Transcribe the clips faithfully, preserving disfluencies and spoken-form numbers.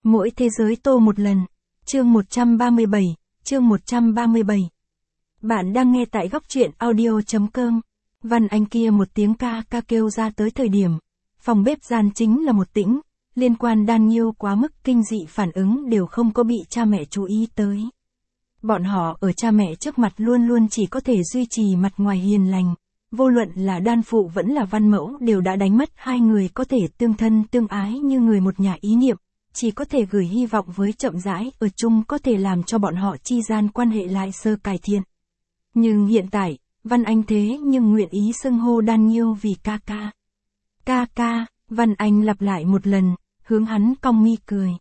Mỗi thế giới tô một lần. Chương một trăm ba mươi bảy, chương một trăm ba mươi bảy. Bạn đang nghe tại góc truyện audio chấm com. Văn Anh kia một tiếng ca ca kêu ra tới thời điểm. Phòng bếp gian chính là một tĩnh, liên quan Daniel quá mức kinh dị phản ứng đều không có bị cha mẹ chú ý tới. Bọn họ ở cha mẹ trước mặt luôn luôn chỉ có thể duy trì mặt ngoài hiền lành. Vô luận là đan phụ vẫn là văn mẫu đều đã đánh mất hai người có thể tương thân tương ái như người một nhà ý niệm. Chỉ có thể gửi hy vọng với chậm rãi ở chung có thể làm cho bọn họ chi gian quan hệ lại sơ cải thiện. Nhưng hiện tại, Văn Anh thế nhưng nguyện ý xưng hô Daniel vì ca ca. Ca ca, Văn Anh lặp lại một lần, hướng hắn cong mi cười.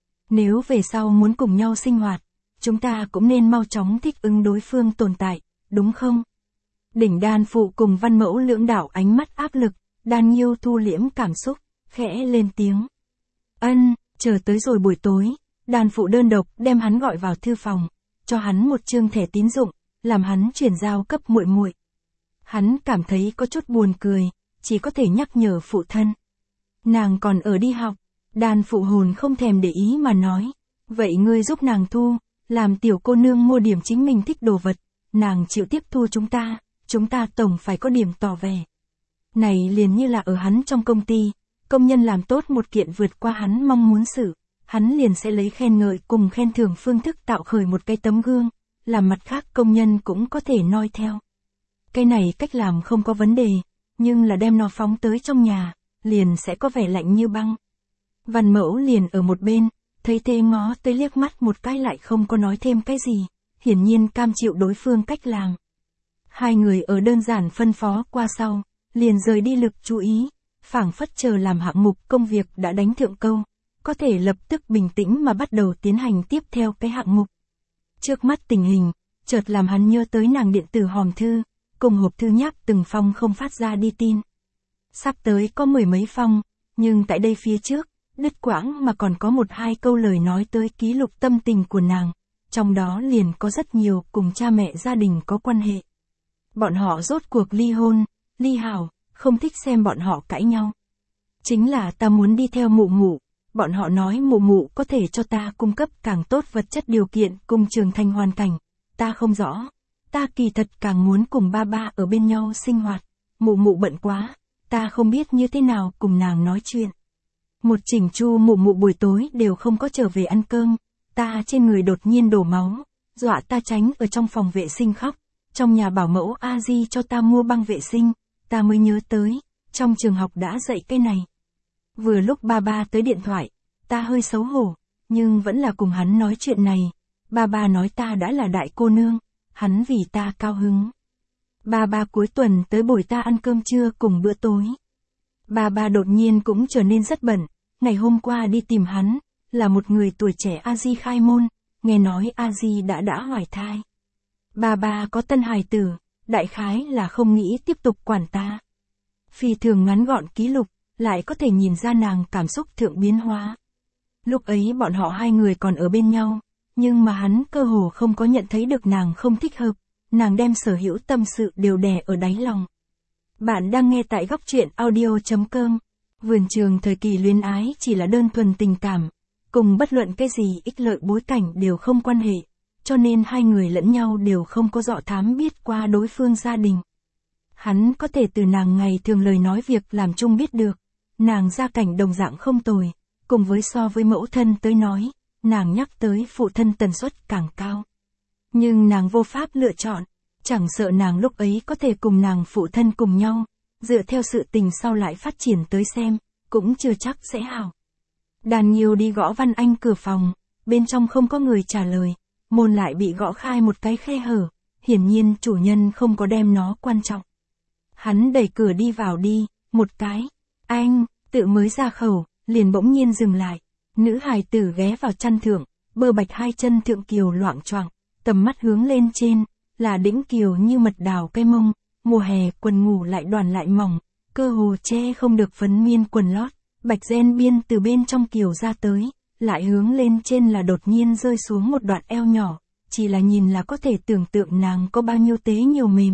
Nếu về sau muốn cùng nhau sinh hoạt, chúng ta cũng nên mau chóng thích ứng đối phương tồn tại, đúng không? Đỉnh đan phụ cùng văn mẫu lưỡng đảo ánh mắt áp lực, Daniel thu liễm cảm xúc, khẽ lên tiếng. Ân. Chờ tới rồi buổi tối, đàn phụ đơn độc đem hắn gọi vào thư phòng, cho hắn một chương thẻ tín dụng, làm hắn chuyển giao cấp muội muội. Hắn cảm thấy có chút buồn cười, chỉ có thể nhắc nhở phụ thân. Nàng còn ở đi học, đàn phụ hồn không thèm để ý mà nói, vậy ngươi giúp nàng thu, làm tiểu cô nương mua điểm chính mình thích đồ vật, nàng chịu tiếp thu chúng ta, chúng ta tổng phải có điểm tỏ vẻ. Này liền như là ở hắn trong công ty. Công nhân làm tốt một kiện vượt qua hắn mong muốn sự, hắn liền sẽ lấy khen ngợi cùng khen thưởng phương thức tạo khởi một cái tấm gương, làm mặt khác công nhân cũng có thể noi theo. Cái này cách làm không có vấn đề, nhưng là đem nó phóng tới trong nhà, liền sẽ có vẻ lạnh như băng. Văn mẫu liền ở một bên, thấy thế ngó tới liếc mắt một cái lại không có nói thêm cái gì, hiển nhiên cam chịu đối phương cách làm. Hai người ở đơn giản phân phó qua sau, liền rời đi lực chú ý. Phảng phất chờ làm hạng mục công việc đã đánh thượng câu, có thể lập tức bình tĩnh mà bắt đầu tiến hành tiếp theo cái hạng mục. Trước mắt tình hình, chợt làm hắn nhớ tới nàng điện tử hòm thư, cùng hộp thư nháp từng phong không phát ra đi tin. Sắp tới có mười mấy phong, nhưng tại đây phía trước, đứt quãng mà còn có một hai câu lời nói tới ký lục tâm tình của nàng, trong đó liền có rất nhiều cùng cha mẹ gia đình có quan hệ. Bọn họ rốt cuộc ly hôn, ly hảo. Không thích xem bọn họ cãi nhau. Chính là ta muốn đi theo mụ mụ, bọn họ nói mụ mụ có thể cho ta cung cấp càng tốt vật chất điều kiện cùng trưởng thành hoàn cảnh, ta không rõ, ta kỳ thật càng muốn cùng ba ba ở bên nhau sinh hoạt, mụ mụ bận quá, ta không biết như thế nào cùng nàng nói chuyện. Một chỉnh chu mụ mụ buổi tối đều không có trở về ăn cơm, ta trên người đột nhiên đổ máu, dọa ta tránh ở trong phòng vệ sinh khóc, trong nhà bảo mẫu a di cho ta mua băng vệ sinh. Ta mới nhớ tới, trong trường học đã dạy cái này. Vừa lúc ba ba tới điện thoại, ta hơi xấu hổ, nhưng vẫn là cùng hắn nói chuyện này. Ba ba nói ta đã là đại cô nương, hắn vì ta cao hứng. Ba ba cuối tuần tới bồi ta ăn cơm trưa cùng bữa tối. Ba ba đột nhiên cũng trở nên rất bận, ngày hôm qua đi tìm hắn, là một người tuổi trẻ A-di khai môn, nghe nói A-di đã đã hoài thai. Ba ba có tân hài tử. Đại khái là không nghĩ tiếp tục quản ta. Phi thường ngắn gọn ký lục, lại có thể nhìn ra nàng cảm xúc thượng biến hóa. Lúc ấy bọn họ hai người còn ở bên nhau, nhưng mà hắn cơ hồ không có nhận thấy được nàng không thích hợp, nàng đem sở hữu tâm sự đều đè ở đáy lòng. Bạn đang nghe tại góc truyện audio chấm com. Vườn trường thời kỳ luyến ái chỉ là đơn thuần tình cảm, cùng bất luận cái gì ích lợi bối cảnh đều không quan hệ. Cho nên hai người lẫn nhau đều không có dọ thám biết qua đối phương gia đình. Hắn có thể từ nàng ngày thường lời nói việc làm chung biết được, nàng gia cảnh đồng dạng không tồi, cùng với so với mẫu thân tới nói, nàng nhắc tới phụ thân tần suất càng cao. Nhưng nàng vô pháp lựa chọn, chẳng sợ nàng lúc ấy có thể cùng nàng phụ thân cùng nhau, dựa theo sự tình sau lại phát triển tới xem, cũng chưa chắc sẽ hảo. Daniel đi gõ Văn Anh cửa phòng, bên trong không có người trả lời. Môn lại bị gõ khai một cái khe hở, hiển nhiên chủ nhân không có đem nó quan trọng. Hắn đẩy cửa đi vào đi, một cái, anh, tự mới ra khẩu, liền bỗng nhiên dừng lại. Nữ hài tử ghé vào chăn thượng, bờ bạch hai chân thượng kiều loạng choạng, tầm mắt hướng lên trên, là đĩnh kiều như mật đào cây mông, mùa hè quần ngủ lại đoàn lại mỏng, cơ hồ che không được phấn miên quần lót, bạch ren biên từ bên trong kiều ra tới. Lại hướng lên trên là đột nhiên rơi xuống một đoạn eo nhỏ, chỉ là nhìn là có thể tưởng tượng nàng có bao nhiêu tế nhiều mềm.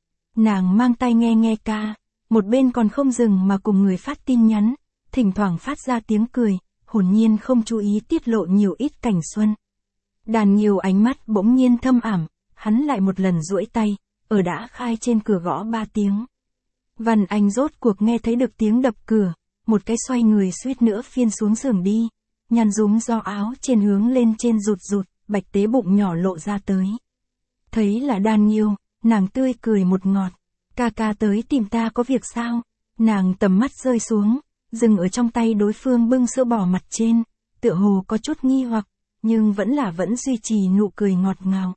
Nàng mang tai nghe nghe ca, một bên còn không dừng mà cùng người phát tin nhắn, thỉnh thoảng phát ra tiếng cười, hồn nhiên không chú ý tiết lộ nhiều ít cảnh xuân. Đàn Nghiêu ánh mắt bỗng nhiên thâm ảm, hắn lại một lần duỗi tay, ở đã khai trên cửa gõ ba tiếng. Văn Anh rốt cuộc nghe thấy được tiếng đập cửa, một cái xoay người suýt nữa phiên xuống giường đi, nhăn rúm do áo trên hướng lên trên rụt rụt, bạch tế bụng nhỏ lộ ra tới. Thấy là Đàn Nghiêu, nàng tươi cười một ngọt, ca ca tới tìm ta có việc sao? Nàng tầm mắt rơi xuống, dừng ở trong tay đối phương bưng sữa bò mặt trên, tựa hồ có chút nghi hoặc, nhưng vẫn là vẫn duy trì nụ cười ngọt ngào.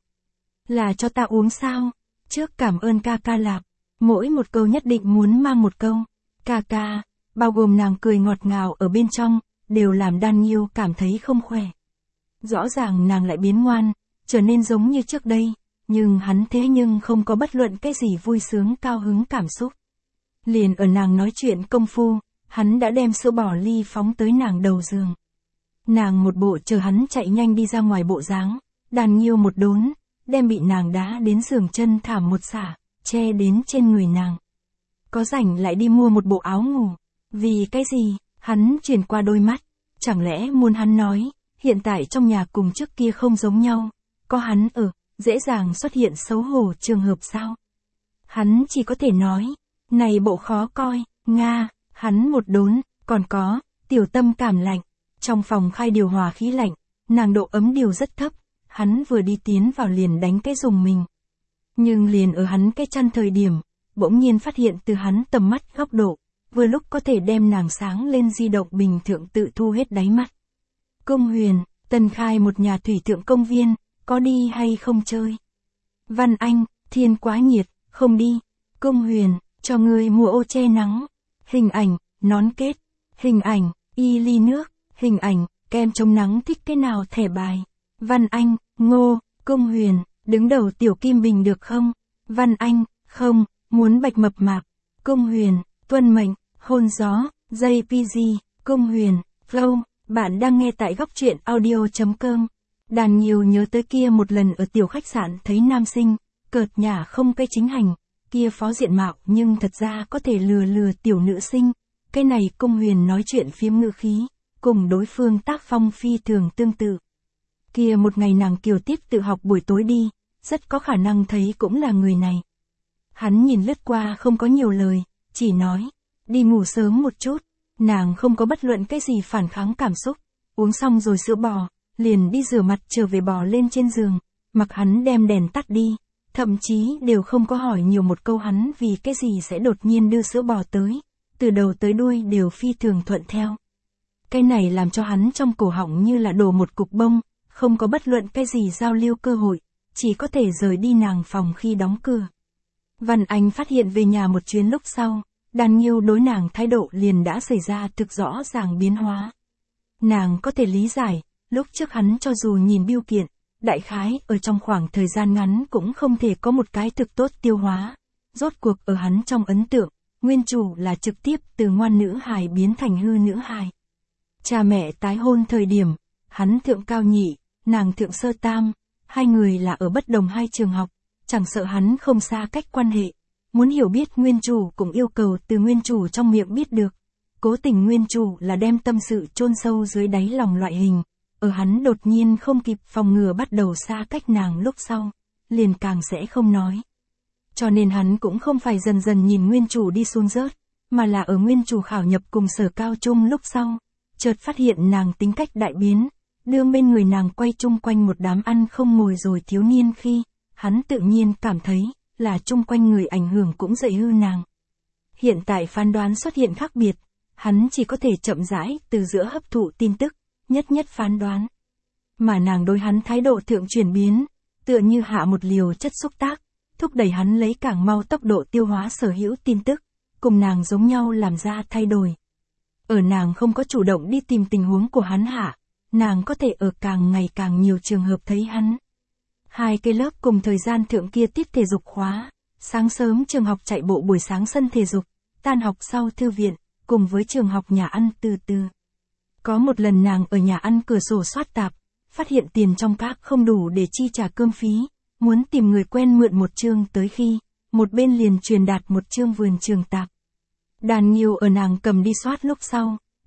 Là cho ta uống sao? Trước cảm ơn ca ca lạp, mỗi một câu nhất định muốn mang một câu, ca ca, bao gồm nàng cười ngọt ngào ở bên trong, đều làm Đàn Nghiêu cảm thấy không khỏe. Rõ ràng nàng lại biến ngoan, trở nên giống như trước đây, nhưng hắn thế nhưng không có bất luận cái gì vui sướng cao hứng cảm xúc. Liền ở nàng nói chuyện công phu, hắn đã đem sữa bò ly phóng tới nàng đầu giường. Nàng một bộ chờ hắn chạy nhanh đi ra ngoài bộ dáng, Đàn Nghiêu một đốn, đem bị nàng đá đến giường chân thảm một xả, che đến trên người nàng. Có rảnh lại đi mua một bộ áo ngủ, vì cái gì? Hắn chuyển qua đôi mắt, chẳng lẽ muốn hắn nói, hiện tại trong nhà cùng trước kia không giống nhau, có hắn ở, dễ dàng xuất hiện xấu hổ trường hợp sao? Hắn chỉ có thể nói, này bộ khó coi, Nga, hắn một đốn, còn có, tiểu tâm cảm lạnh, trong phòng khai điều hòa khí lạnh, nàng độ ấm điều rất thấp, hắn vừa đi tiến vào liền đánh cái dùng mình. Nhưng liền ở hắn cái chăn thời điểm, bỗng nhiên phát hiện từ hắn tầm mắt góc độ, vừa lúc có thể đem nàng sáng lên di động bình thượng tự thu hết đáy mắt. Công Huyền, Tân khai một nhà thủy thượng công viên, có đi hay không chơi? Văn Anh, thiên quá nhiệt, không đi. Công Huyền, cho ngươi mua ô che nắng. Hình ảnh, nón kết. Hình ảnh, y ly nước. Hình ảnh, kem chống nắng thích cái nào thẻ bài. Văn Anh, Ngô. Công Huyền, đứng đầu tiểu kim bình được không? Văn Anh, không, muốn bạch mập mạp. Công Huyền, tuân mệnh, hôn gió, jay pê giê. Công Huyền, flow, bạn đang nghe tại góc truyện audio chấm com. Đàn Nghiêu nhớ tới kia một lần ở tiểu khách sạn thấy nam sinh, cợt nhả không cái chính hành, kia phó diện mạo nhưng thật ra có thể lừa lừa tiểu nữ sinh. Cái này Công Huyền nói chuyện phiếm ngữ khí, cùng đối phương tác phong phi thường tương tự. Kia một ngày nàng kiều tiếp tự học buổi tối đi, rất có khả năng thấy cũng là người này. Hắn nhìn lướt qua không có nhiều lời, chỉ nói, đi ngủ sớm một chút, nàng không có bất luận cái gì phản kháng cảm xúc, uống xong rồi sữa bò, liền đi rửa mặt trở về bò lên trên giường, mặc hắn đem đèn tắt đi, thậm chí đều không có hỏi nhiều một câu hắn vì cái gì sẽ đột nhiên đưa sữa bò tới, từ đầu tới đuôi đều phi thường thuận theo. Cái này làm cho hắn trong cổ họng như là đổ một cục bông, không có bất luận cái gì giao lưu cơ hội, chỉ có thể rời đi nàng phòng khi đóng cửa. Văn Anh phát hiện về nhà một chuyến lúc sau, Đàn Nghiêu đối nàng thái độ liền đã xảy ra thực rõ ràng biến hóa. Nàng có thể lý giải, lúc trước hắn cho dù nhìn biêu kiện, đại khái ở trong khoảng thời gian ngắn cũng không thể có một cái thực tốt tiêu hóa. Rốt cuộc ở hắn trong ấn tượng, nguyên chủ là trực tiếp từ ngoan nữ hài biến thành hư nữ hài. Cha mẹ tái hôn thời điểm, hắn thượng cao nhị, nàng thượng sơ tam, hai người là ở bất đồng hai trường học, chẳng sợ hắn không xa cách quan hệ. Muốn hiểu biết nguyên chủ cũng yêu cầu từ nguyên chủ trong miệng biết được. Cố tình nguyên chủ là đem tâm sự chôn sâu dưới đáy lòng loại hình. Ở hắn đột nhiên không kịp phòng ngừa bắt đầu xa cách nàng lúc sau, liền càng sẽ không nói. Cho nên hắn cũng không phải dần dần nhìn nguyên chủ đi xuống rớt, mà là ở nguyên chủ khảo nhập cùng sở cao trung lúc sau, chợt phát hiện nàng tính cách đại biến, đưa bên người nàng quay chung quanh một đám ăn không ngồi rồi thiếu niên khi, hắn tự nhiên cảm thấy, là chung quanh người ảnh hưởng cũng dậy hư nàng. Hiện tại phán đoán xuất hiện khác biệt, hắn chỉ có thể chậm rãi từ giữa hấp thụ tin tức, nhất nhất phán đoán. Mà nàng đối hắn thái độ thượng chuyển biến, tựa như hạ một liều chất xúc tác, thúc đẩy hắn lấy càng mau tốc độ tiêu hóa sở hữu tin tức, cùng nàng giống nhau làm ra thay đổi. Ở nàng không có chủ động đi tìm tình huống của hắn hạ, nàng có thể ở càng ngày càng nhiều trường hợp thấy hắn. Hai cái lớp cùng thời gian thượng kia tiết thể dục khóa, sáng sớm trường học chạy bộ buổi sáng sân thể dục, tan học sau thư viện, cùng với trường học nhà ăn từ từ. Có một lần nàng ở nhà ăn cửa sổ soát tạp, phát hiện tiền trong các không đủ để chi trả cơm phí, muốn tìm người quen mượn một chương tới khi, một bên liền truyền đạt một chương vườn trường tạp. Đàn Nghiêu ở nàng cầm đi soát lúc sau,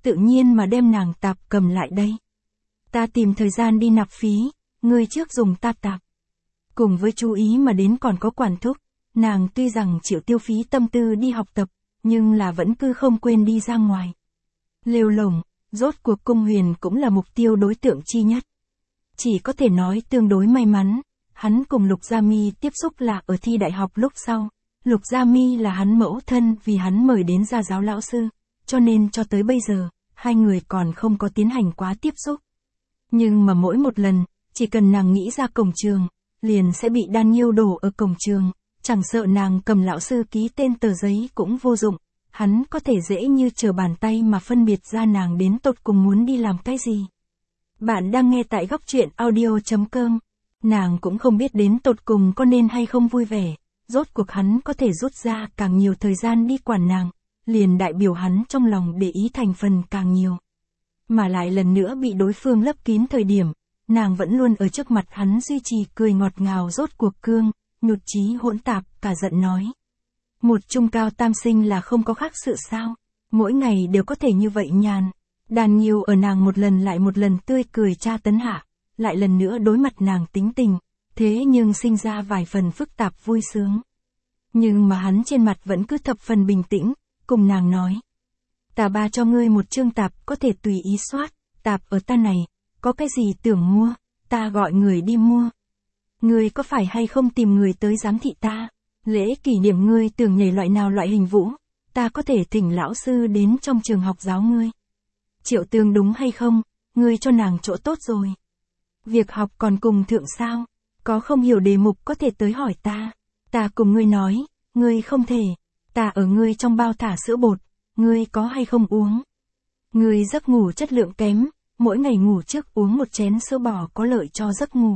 tự nhiên mà đem nàng tạp cầm lại đây. Ta tìm thời gian đi nạp phí, ngươi trước dùng ta tạp. Cùng với chú ý mà đến còn có quản thúc, nàng tuy rằng chịu tiêu phí tâm tư đi học tập, nhưng là vẫn cứ không quên đi ra ngoài. Lêu lổng, rốt cuộc Cung Huyền cũng là mục tiêu đối tượng chi nhất. Chỉ có thể nói tương đối may mắn, hắn cùng Lục Gia Mi tiếp xúc là ở thi đại học lúc sau. Lục Gia Mi là hắn mẫu thân vì hắn mời đến gia giáo lão sư, cho nên cho tới bây giờ, hai người còn không có tiến hành quá tiếp xúc. Nhưng mà mỗi một lần, chỉ cần nàng nghĩ ra cổng trường, liền sẽ bị đan nhiêu đổ ở cổng trường, chẳng sợ nàng cầm lão sư ký tên tờ giấy cũng vô dụng, hắn có thể dễ như trở bàn tay mà phân biệt ra nàng đến tột cùng muốn đi làm cái gì. Bạn đang nghe tại góc truyện audio chấm com, nàng cũng không biết đến tột cùng có nên hay không vui vẻ, rốt cuộc hắn có thể rút ra càng nhiều thời gian đi quản nàng, liền đại biểu hắn trong lòng để ý thành phần càng nhiều. Mà lại lần nữa bị đối phương lấp kín thời điểm, nàng vẫn luôn ở trước mặt hắn duy trì cười ngọt ngào rốt cuộc cương, nhụt chí hỗn tạp, cả giận nói. Một trung cao tam sinh là không có khác sự sao, mỗi ngày đều có thể như vậy nhàn. Đàn Nghiêu ở nàng một lần lại một lần tươi cười tra tấn hạ, lại lần nữa đối mặt nàng tính tình, thế nhưng sinh ra vài phần phức tạp vui sướng. Nhưng mà hắn trên mặt vẫn cứ thập phần bình tĩnh, cùng nàng nói. Ta ba cho ngươi một chương tạp có thể tùy ý soát, tạp ở ta này, có cái gì tưởng mua, ta gọi người đi mua. Ngươi có phải hay không tìm người tới giám thị ta, lễ kỷ niệm ngươi tưởng nhảy loại nào loại hình vũ, ta có thể thỉnh lão sư đến trong trường học giáo ngươi. Triệu Tương đúng hay không, ngươi cho nàng chỗ tốt rồi. Việc học còn cùng thượng sao, có không hiểu đề mục có thể tới hỏi ta, ta cùng ngươi nói, ngươi không thể, ta ở ngươi trong bao thả sữa bột, ngươi có hay không uống. Ngươi giấc ngủ chất lượng kém, mỗi ngày ngủ trước uống một chén sữa bò có lợi cho giấc ngủ.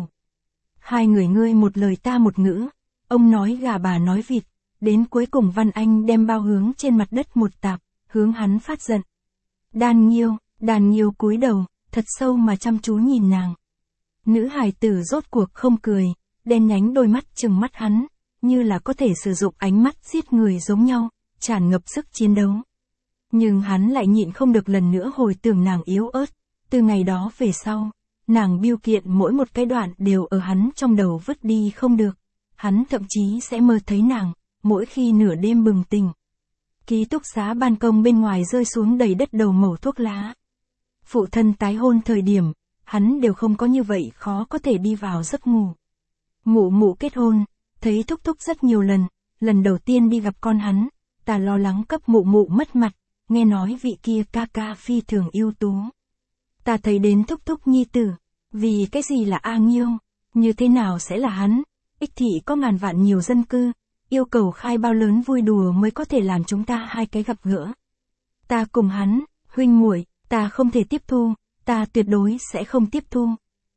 Hai người ngươi một lời ta một ngữ, ông nói gà bà nói vịt, đến cuối cùng Văn Anh đem bao hướng trên mặt đất một tạp, hướng hắn phát giận. Đan Nghiêu, Đan Nghiêu cúi đầu, thật sâu mà chăm chú nhìn nàng. Nữ hài tử rốt cuộc không cười, đen nhánh đôi mắt trừng mắt hắn, như là có thể sử dụng ánh mắt giết người giống nhau, tràn ngập sức chiến đấu. Nhưng hắn lại nhịn không được lần nữa hồi tưởng nàng yếu ớt, từ ngày đó về sau, nàng biêu kiện mỗi một cái đoạn đều ở hắn trong đầu vứt đi không được, hắn thậm chí sẽ mơ thấy nàng, mỗi khi nửa đêm bừng tỉnh. Ký túc xá ban công bên ngoài rơi xuống đầy đất đầu mẩu thuốc lá. Phụ thân tái hôn thời điểm, hắn đều không có như vậy khó có thể đi vào giấc ngủ. Mụ mụ kết hôn, thấy thúc thúc rất nhiều lần, lần đầu tiên đi gặp con hắn, ta lo lắng cấp mụ mụ mất mặt, nghe nói vị kia ca ca phi thường ưu tú. Ta thấy đến thúc thúc nhi tử, vì cái gì là A Nghiêu, như thế nào sẽ là hắn, Ích Thị có ngàn vạn nhiều dân cư, yêu cầu khai bao lớn vui đùa mới có thể làm chúng ta hai cái gặp gỡ. Ta cùng hắn, huynh muội, ta không thể tiếp thu, ta tuyệt đối sẽ không tiếp thu.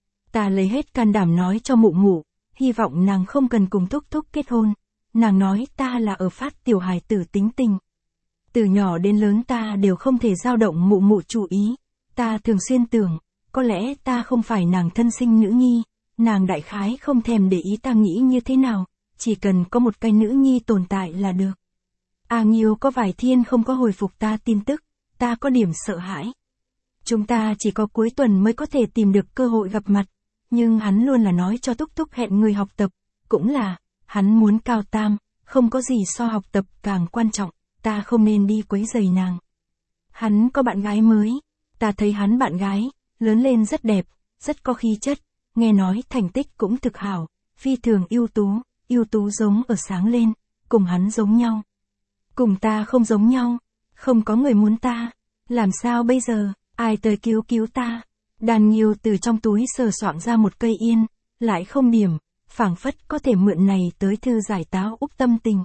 Ta lấy hết can đảm nói cho mụ mụ, hy vọng nàng không cần cùng thúc thúc kết hôn. Nàng nói ta là ở phát tiểu hài tử tính tình. Từ nhỏ đến lớn ta đều không thể dao động mụ mụ chủ ý. Ta thường xuyên tưởng, có lẽ ta không phải nàng thân sinh nữ nhi, nàng đại khái không thèm để ý ta nghĩ như thế nào, chỉ cần có một cái nữ nhi tồn tại là được. A Nghiêu có vài thiên không có hồi phục ta tin tức, ta có điểm sợ hãi. Chúng ta chỉ có cuối tuần mới có thể tìm được cơ hội gặp mặt, nhưng hắn luôn là nói cho thúc thúc hẹn người học tập, cũng là, hắn muốn cao tam, không có gì so học tập càng quan trọng, ta không nên đi quấy rầy nàng. Hắn có bạn gái mới, ta thấy hắn bạn gái, lớn lên rất đẹp, rất có khí chất, nghe nói thành tích cũng thực hảo, phi thường ưu tú, ưu tú giống ở sáng lên, cùng hắn giống nhau. Cùng ta không giống nhau, không có người muốn ta, làm sao bây giờ, ai tới cứu cứu ta. Đàn Nghiêu từ trong túi sờ soạng ra một cây yên, lại không điểm, phảng phất có thể mượn này tới thư giải táo úp tâm tình.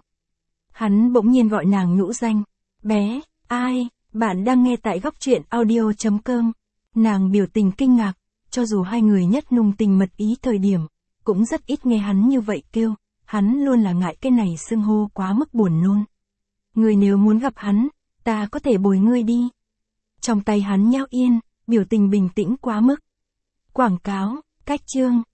Hắn bỗng nhiên gọi nàng nhũ danh, bé, ai, bạn đang nghe tại góc truyện audio chấm com. Nàng biểu tình kinh ngạc, cho dù hai người nhất nung tình mật ý thời điểm, cũng rất ít nghe hắn như vậy kêu, hắn luôn là ngại cái này xưng hô quá mức buồn nôn. Người nếu muốn gặp hắn, ta có thể bồi ngươi đi. Trong tay hắn nhao yên, biểu tình bình tĩnh quá mức. Quảng cáo, cách chương.